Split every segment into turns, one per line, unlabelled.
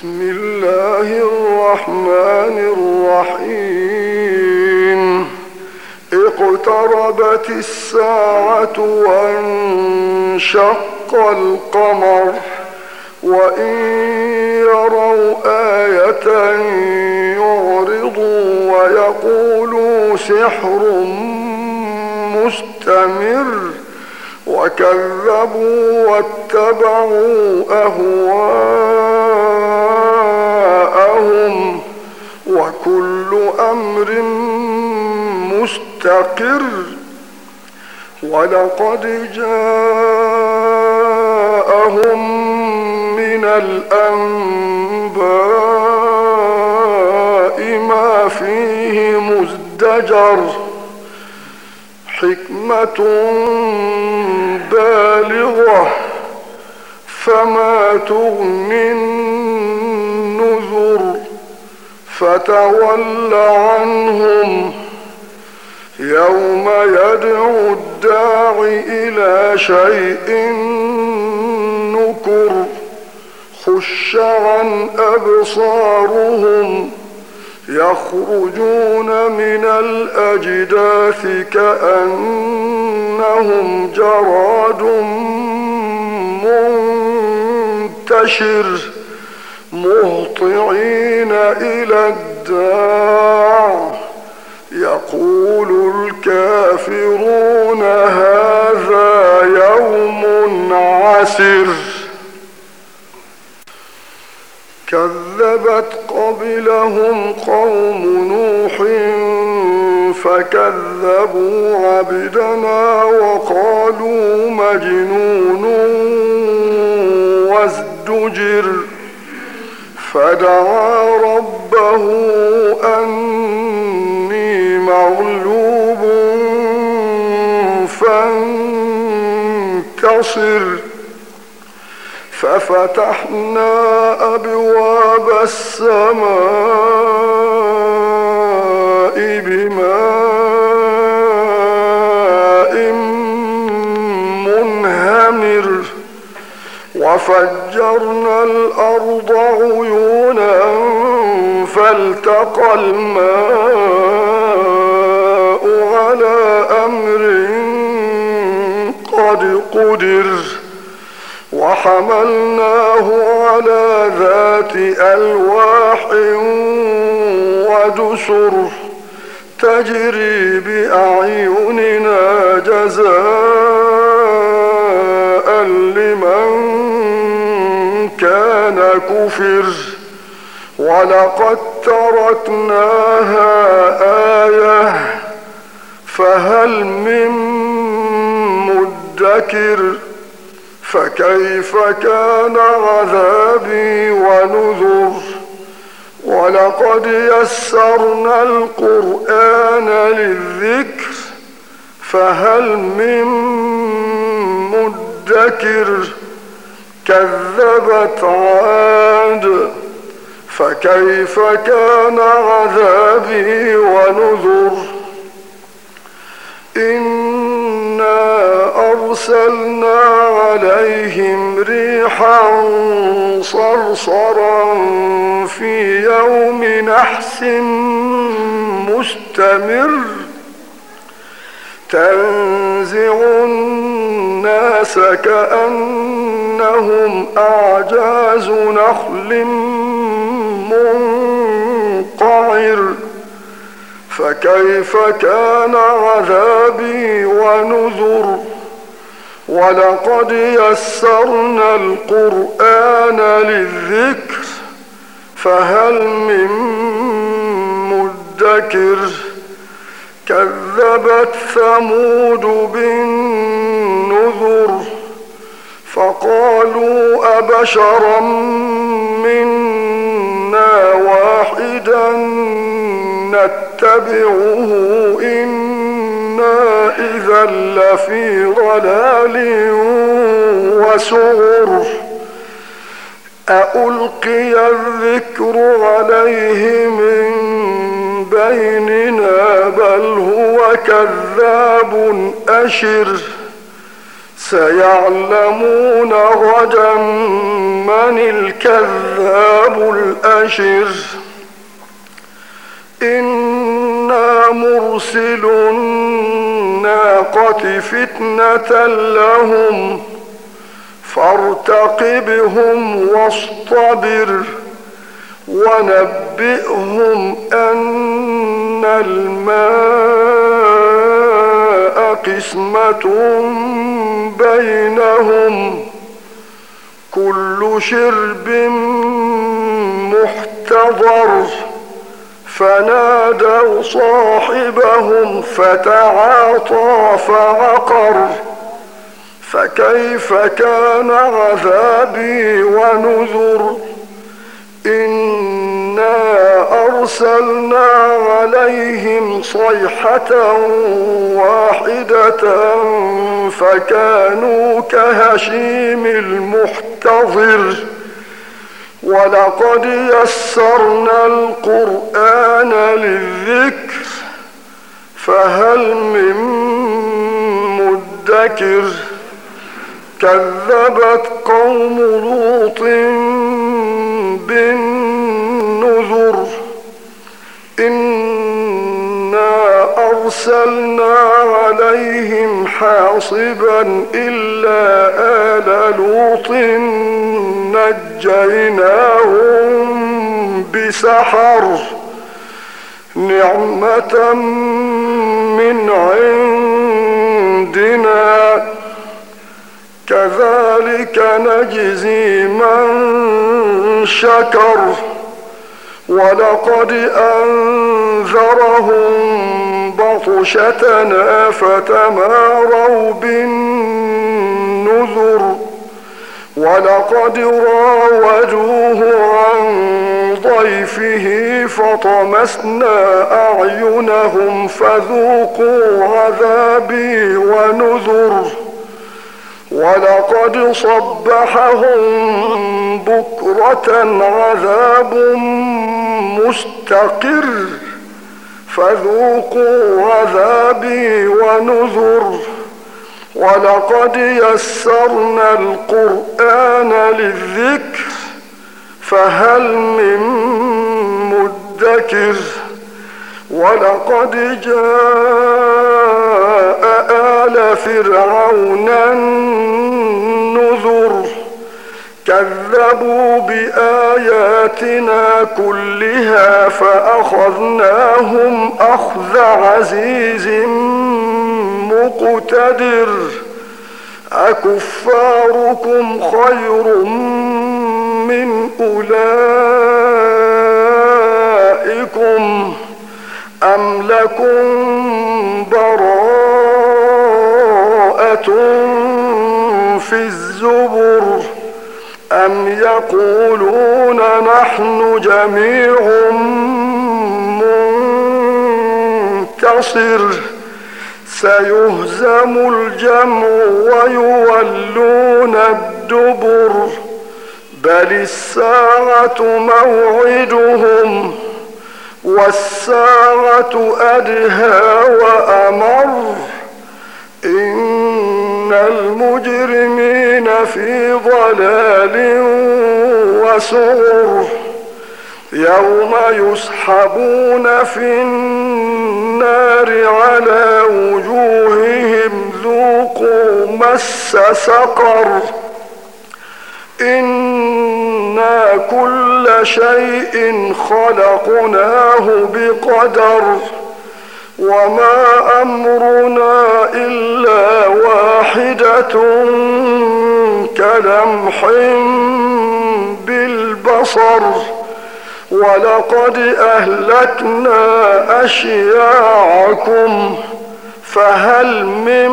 بسم الله الرحمن الرحيم. اقتربت الساعة وانشق القمر وإن يروا آية يعرضوا ويقولوا سحر مستمر وكذبوا واتبعوا أهواءهم وكل أمر مستقر. ولقد جاءهم من الأنباء ما فيه مزدجر حكمة بالغة فما تغني النذر فتول عنهم يوم يدعو الداع إلى شيء نكر. خش عن أبصارهم يخرجون من الأجداث كأنهم جراد منتشر مهطعين إلى الداع يقول الكافرون هذا يوم عسر. كذبت قبلهم قوم نوح فكذبوا عبدنا وقالوا مجنون وازدجر فدعا ربه أني مغلوب فانتصر ففتحنا أبواب السماء بماء منهمر وفجرنا الأرض عيونا فالتقى الماء على أمر قد قدر وحملناه على ذات ألواح ودسر تجري بأعيننا جزاء لمن كان كفر. ولقد تركناها آية فهل من مدكر فكيف كان عذابي ونذر. ولقد يسرنا القرآن للذكر فهل من مدكر. كذبت عاد فكيف كان عذابي ونذر. إنا أرسلنا عليهم ريحا صرصرا في يوم نحس مستمر تنزع الناس كأنهم أعجاز نخل منقعر فكيف كان عذابي ونذر. ولقد يسرنا القرآن للذكر فهل من مدكر. كذبت ثمود بالنذر فقالوا أبشرا منا واحدا نتبعه إنا إذا لفي ضلال وسعر. أألقي الذكر عليه من بيننا بل هو كذاب أشر سيعلمون غدا من الكذاب الأشر إنا مرسل الناقة فتنة لهم فارتقبهم واصطبر ونبئهم أن الماء قسمة بينهم كل شرب محتضر فنادوا صاحبهم فتعاطى فعقر فكيف كان عذابي ونذر إنا أرسلنا عليهم صيحة واحدة فكانوا كهشيم المحتضر ولقد يسرنا القرآن للذكر فهل من مدكر كذبت قوم لوط بالنذر إنا أرسلنا عليهم حاصبا إلا آل لوط نجيناهم بسحر نعمة من عندنا كذلك نجزي من شكر ولقد أنذرهم بطشتنا فتماروا بالنذر ولقد راودوه عن ضيفه فطمسنا أعينهم فذوقوا عذابي ونذر ولقد صبحهم بكرة عذاب مستقر فذوقوا عذابي ونذر ولقد يسرنا القرآن للذكر فهل من مدكر ولقد جاء آل فرعون النذر كذبوا بآياتنا كلها فأخذناهم أخذ عزيز مقتدر أكفاركم خير من أولئكم أم لكم براءة في الزبر أم يقولون نحن جميع منتصر سيهزم الجمع ويولون الدبر بل الساعة موعدهم والساعة أدهى وأمر إن المجرمين في ضلال وسعر يوم يسحبون في النار على وجوههم ذوقوا مس سقر إنا كل شيء خلقناه بقدر وما أمرنا إلا واحدة كلمح بالبصر ولقد أهلكنا أشياعكم فهل من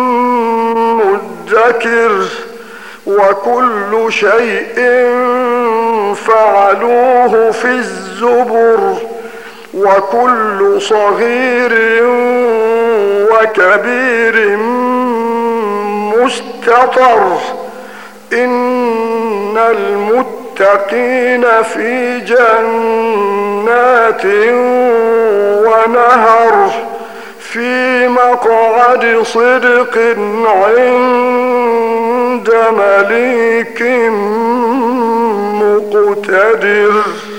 مدكر وكل شيء فعلوه في الزبر وكل صغير وكبير مستطر إن المتقين في جنات ونهر في مقعد صدق عند مليك مقتدر.